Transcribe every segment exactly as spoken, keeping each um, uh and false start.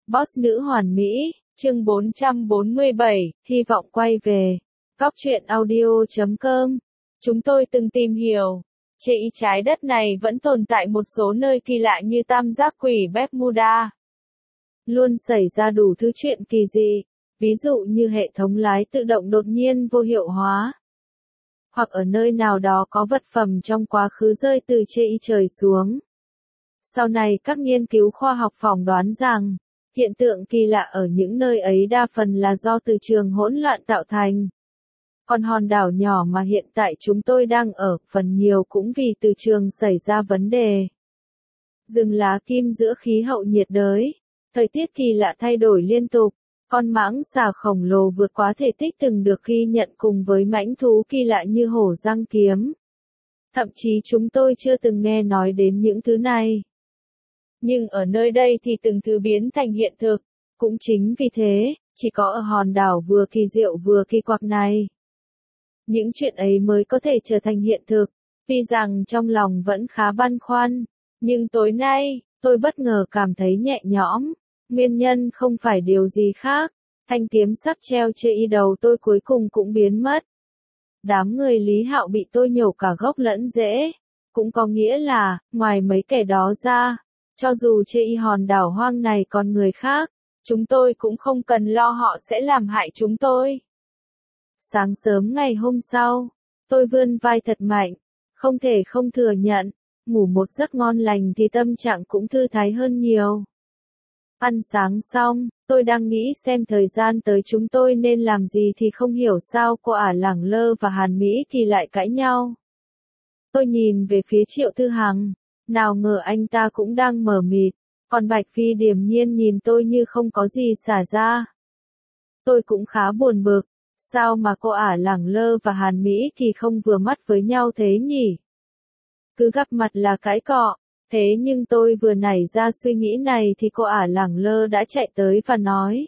Boss nữ hoàn mỹ, chương bốn trăm bốn mươi bảy, hy vọng quay về. Góc truyện audio chấm com. Chúng tôi từng tìm hiểu, trên trái đất này vẫn tồn tại một số nơi kỳ lạ như tam giác quỷ Bermuda. Luôn xảy ra đủ thứ chuyện kỳ dị, ví dụ như hệ thống lái tự động đột nhiên vô hiệu hóa. Hoặc ở nơi nào đó có vật phẩm trong quá khứ rơi từ trên trời xuống. Sau này các nghiên cứu khoa học phỏng đoán rằng, hiện tượng kỳ lạ ở những nơi ấy đa phần là do từ trường hỗn loạn tạo thành. Còn hòn đảo nhỏ mà hiện tại chúng tôi đang ở, phần nhiều cũng vì từ trường xảy ra vấn đề. Rừng lá kim giữa khí hậu nhiệt đới, thời tiết kỳ lạ thay đổi liên tục, con mãng xà khổng lồ vượt quá thể tích từng được ghi nhận cùng với mãnh thú kỳ lạ như hổ răng kiếm. Thậm chí chúng tôi chưa từng nghe nói đến những thứ này. Nhưng ở nơi đây thì từng thứ biến thành hiện thực, cũng chính vì thế, chỉ có ở hòn đảo vừa kỳ diệu vừa kỳ quặc này. Những chuyện ấy mới có thể trở thành hiện thực, tuy rằng trong lòng vẫn khá băn khoăn, nhưng tối nay, tôi bất ngờ cảm thấy nhẹ nhõm, nguyên nhân không phải điều gì khác, thanh kiếm sắc treo trên y đầu tôi cuối cùng cũng biến mất. Đám người Lý Hạo bị tôi nhổ cả gốc lẫn rễ, cũng có nghĩa là, ngoài mấy kẻ đó ra, cho dù trên y hòn đảo hoang này còn người khác, chúng tôi cũng không cần lo họ sẽ làm hại chúng tôi. Sáng sớm ngày hôm sau, tôi vươn vai thật mạnh, không thể không thừa nhận, ngủ một giấc ngon lành thì tâm trạng cũng thư thái hơn nhiều. Ăn sáng xong, tôi đang nghĩ xem thời gian tới chúng tôi nên làm gì thì không hiểu sao cô ả Lẳng Lơ và Hàn Mỹ thì lại cãi nhau. Tôi nhìn về phía Triệu Thư Hằng, nào ngờ anh ta cũng đang mờ mịt, còn Bạch Phi điềm nhiên nhìn tôi như không có gì xả ra. Tôi cũng khá buồn bực, sao mà cô ả Lẳng Lơ và Hàn Mỹ thì không vừa mắt với nhau thế nhỉ? Cứ gặp mặt là cãi cọ, thế nhưng tôi vừa nảy ra suy nghĩ này thì cô ả Lẳng Lơ đã chạy tới và nói.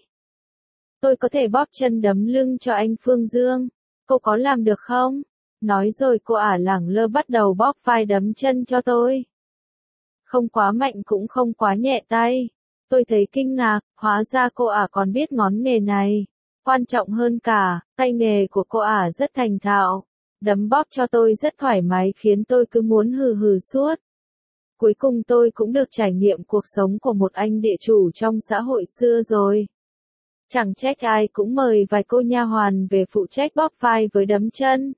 Tôi có thể bóp chân đấm lưng cho anh Phương Dương, cô có làm được không? Nói rồi cô ả Lẳng Lơ bắt đầu bóp vai đấm chân cho tôi. Không quá mạnh cũng không quá nhẹ tay. Tôi thấy kinh ngạc, hóa ra cô ả còn biết ngón nghề này. Quan trọng hơn cả, tay nghề của cô ả rất thành thạo. Đấm bóp cho tôi rất thoải mái khiến tôi cứ muốn hừ hừ suốt. Cuối cùng tôi cũng được trải nghiệm cuộc sống của một anh địa chủ trong xã hội xưa rồi. Chẳng trách ai cũng mời vài cô nha hoàn về phụ trách bóp vai với đấm chân.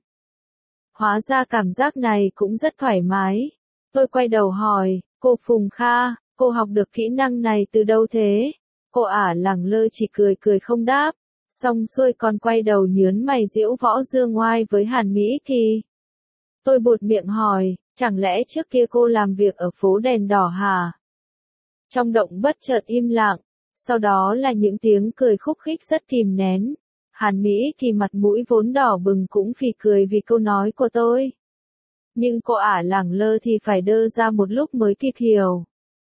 Hóa ra cảm giác này cũng rất thoải mái. Tôi quay đầu hỏi, cô Phùng Kha, cô học được kỹ năng này từ đâu thế? Cô ả Lẳng Lơ chỉ cười cười không đáp, xong xuôi còn quay đầu nhớn mày giễu võ dương ngoai với Hàn Mỹ Kỳ. Tôi buột miệng hỏi, chẳng lẽ trước kia cô làm việc ở phố đèn đỏ hả? Trong động bất chợt im lặng, sau đó là những tiếng cười khúc khích rất kìm nén. Hàn Mỹ Kỳ mặt mũi vốn đỏ bừng cũng phì cười vì câu nói của tôi. Nhưng cô ả Lẳng Lơ thì phải đơ ra một lúc mới kịp hiểu.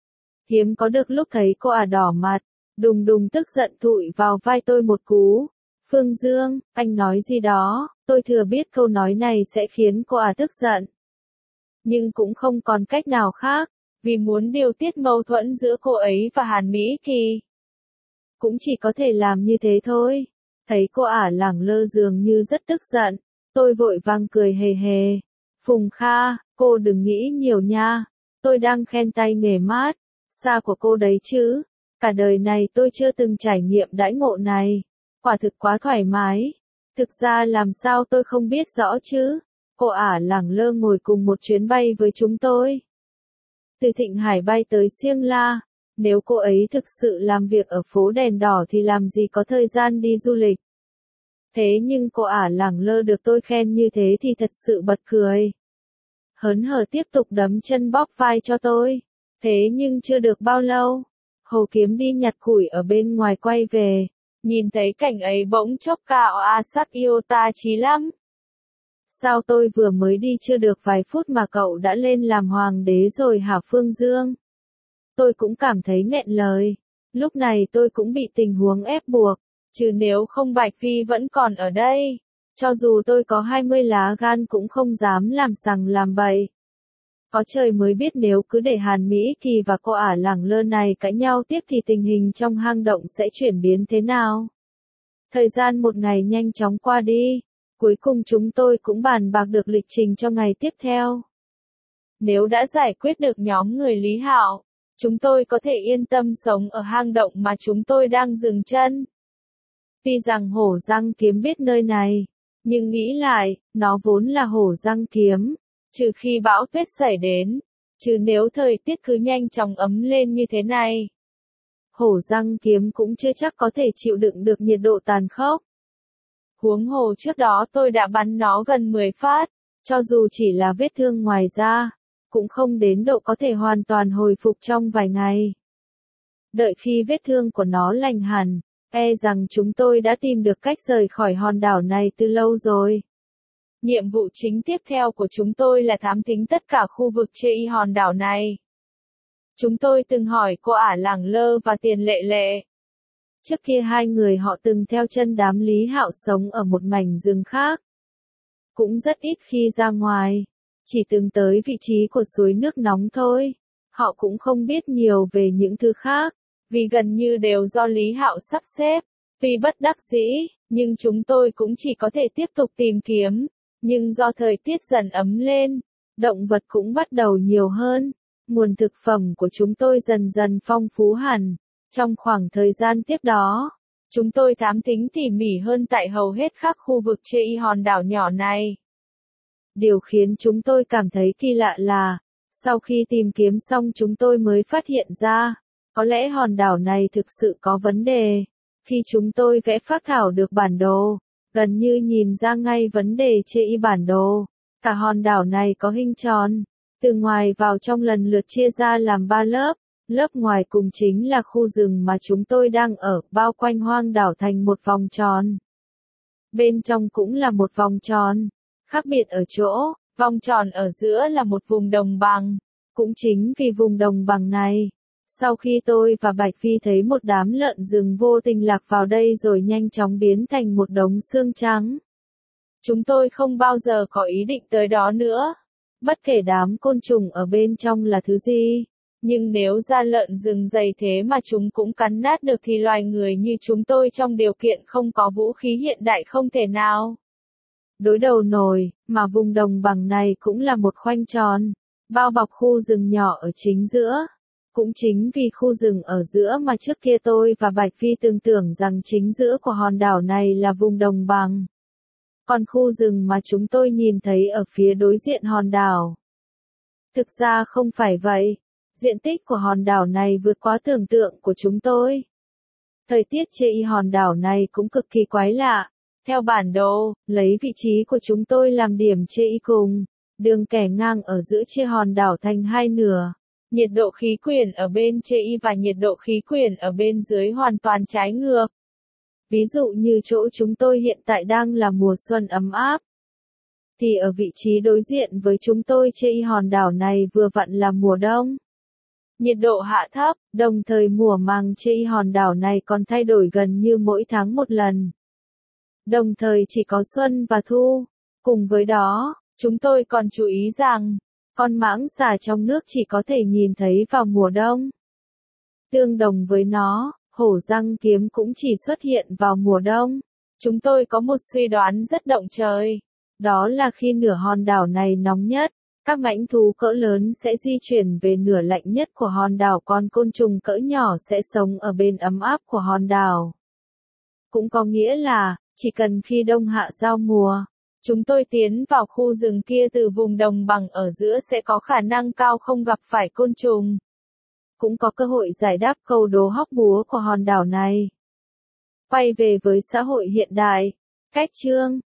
Hiếm có được lúc thấy cô ả đỏ mặt, đùng đùng tức giận thụi vào vai tôi một cú. Phương Dương, anh nói gì đó, tôi thừa biết câu nói này sẽ khiến cô ả tức giận. Nhưng cũng không còn cách nào khác, vì muốn điều tiết mâu thuẫn giữa cô ấy và Hàn Mỹ Kỳ. Cũng chỉ có thể làm như thế thôi. Thấy cô ả Lẳng Lơ dường như rất tức giận, tôi vội vàng cười hề hề. Phùng Kha, cô đừng nghĩ nhiều nha, tôi đang khen tay nghề mát, xa của cô đấy chứ, cả đời này tôi chưa từng trải nghiệm đãi ngộ này, quả thực quá thoải mái, thực ra làm sao tôi không biết rõ chứ, cô ả Lẳng Lơ ngồi cùng một chuyến bay với chúng tôi. Từ Thịnh Hải bay tới Siêng La, nếu cô ấy thực sự làm việc ở phố đèn đỏ thì làm gì có thời gian đi du lịch. Thế nhưng cô ả Lẳng Lơ được tôi khen như thế thì thật sự bật cười. Hớn hở tiếp tục đấm chân bóp vai cho tôi. Thế nhưng chưa được bao lâu, Hồ Kiếm đi nhặt củi ở bên ngoài quay về, nhìn thấy cảnh ấy bỗng chốc cạo a sắc yêu ta chí lắm. Sao tôi vừa mới đi chưa được vài phút mà cậu đã lên làm hoàng đế rồi hả Phương Dương? Tôi cũng cảm thấy nghẹn lời, lúc này tôi cũng bị tình huống ép buộc, chứ nếu không Bạch Phi vẫn còn ở đây. Cho dù tôi có hai mươi lá gan cũng không dám làm sằng làm bậy. Có trời mới biết nếu cứ để Hàn Mỹ Kỳ và cô ả lẳng lơ này cãi nhau tiếp thì tình hình trong hang động sẽ chuyển biến thế nào? Thời gian một ngày nhanh chóng qua đi, cuối cùng chúng tôi cũng bàn bạc được lịch trình cho ngày tiếp theo. Nếu đã giải quyết được nhóm người Lý Hạo, chúng tôi có thể yên tâm sống ở hang động mà chúng tôi đang dừng chân. Tuy rằng Hổ Răng Kiếm biết nơi này, nhưng nghĩ lại, nó vốn là Hổ Răng Kiếm, trừ khi bão tuyết xảy đến, chứ nếu thời tiết cứ nhanh chóng ấm lên như thế này, Hổ Răng Kiếm cũng chưa chắc có thể chịu đựng được nhiệt độ tàn khốc. Huống hồ trước đó tôi đã bắn nó gần mười phát, cho dù chỉ là vết thương ngoài da, cũng không đến độ có thể hoàn toàn hồi phục trong vài ngày. Đợi khi vết thương của nó lành hẳn, e rằng chúng tôi đã tìm được cách rời khỏi hòn đảo này từ lâu rồi. Nhiệm vụ chính tiếp theo của chúng tôi là thám thính tất cả khu vực trên hòn đảo này. Chúng tôi từng hỏi cô ả Lẳng Lơ và Tiền Lệ Lệ. Trước kia hai người họ từng theo chân đám Lý Hạo sống ở một mảnh rừng khác. Cũng rất ít khi ra ngoài, chỉ từng tới vị trí của suối nước nóng thôi. Họ cũng không biết nhiều về những thứ khác, vì gần như đều do Lý Hạo sắp xếp. Tuy bất đắc dĩ, nhưng chúng tôi cũng chỉ có thể tiếp tục tìm kiếm. Nhưng do thời tiết dần ấm lên, động vật cũng bắt đầu nhiều hơn. Nguồn thực phẩm của chúng tôi dần dần phong phú hẳn. Trong khoảng thời gian tiếp đó, chúng tôi thám thính tỉ mỉ hơn tại hầu hết các khu vực trên hòn đảo nhỏ này. Điều khiến chúng tôi cảm thấy kỳ lạ là, sau khi tìm kiếm xong chúng tôi mới phát hiện ra, có lẽ hòn đảo này thực sự có vấn đề. Khi chúng tôi vẽ phác thảo được bản đồ, gần như nhìn ra ngay vấn đề trên bản đồ. Cả hòn đảo này có hình tròn, từ ngoài vào trong lần lượt chia ra làm ba lớp. Lớp ngoài cùng chính là khu rừng mà chúng tôi đang ở, bao quanh hoang đảo thành một vòng tròn. Bên trong cũng là một vòng tròn. Khác biệt ở chỗ, vòng tròn ở giữa là một vùng đồng bằng. Cũng chính vì vùng đồng bằng này, sau khi tôi và Bạch Phi thấy một đám lợn rừng vô tình lạc vào đây rồi nhanh chóng biến thành một đống xương trắng. Chúng tôi không bao giờ có ý định tới đó nữa. Bất kể đám côn trùng ở bên trong là thứ gì. Nhưng nếu da lợn rừng dày thế mà chúng cũng cắn nát được thì loài người như chúng tôi trong điều kiện không có vũ khí hiện đại không thể nào đối đầu nổi, mà vùng đồng bằng này cũng là một khoanh tròn, bao bọc khu rừng nhỏ ở chính giữa. Cũng chính vì khu rừng ở giữa mà trước kia tôi và Bạch Phi từng tưởng rằng chính giữa của hòn đảo này là vùng đồng bằng. Còn khu rừng mà chúng tôi nhìn thấy ở phía đối diện hòn đảo, thực ra không phải vậy. Diện tích của hòn đảo này vượt quá tưởng tượng của chúng tôi. Thời tiết trên hòn đảo này cũng cực kỳ quái lạ. Theo bản đồ, lấy vị trí của chúng tôi làm điểm trên cùng, đường kẻ ngang ở giữa trên hòn đảo thành hai nửa. Nhiệt độ khí quyển ở bên trên và nhiệt độ khí quyển ở bên dưới hoàn toàn trái ngược. Ví dụ như chỗ chúng tôi hiện tại đang là mùa xuân ấm áp, thì ở vị trí đối diện với chúng tôi trên hòn đảo này vừa vặn là mùa đông. Nhiệt độ hạ thấp, đồng thời mùa màng trên hòn đảo này còn thay đổi gần như mỗi tháng một lần. Đồng thời chỉ có xuân và thu. Cùng với đó, chúng tôi còn chú ý rằng, con mãng xà trong nước chỉ có thể nhìn thấy vào mùa đông. Tương đồng với nó, Hổ Răng Kiếm cũng chỉ xuất hiện vào mùa đông. Chúng tôi có một suy đoán rất động trời. Đó là khi nửa hòn đảo này nóng nhất, các mãnh thú cỡ lớn sẽ di chuyển về nửa lạnh nhất của hòn đảo, còn côn trùng cỡ nhỏ sẽ sống ở bên ấm áp của hòn đảo. Cũng có nghĩa là, chỉ cần khi đông hạ giao mùa, chúng tôi tiến vào khu rừng kia từ vùng đồng bằng ở giữa sẽ có khả năng cao không gặp phải côn trùng. Cũng có cơ hội giải đáp câu đố hóc búa của hòn đảo này. Quay về với xã hội hiện đại. Cách chương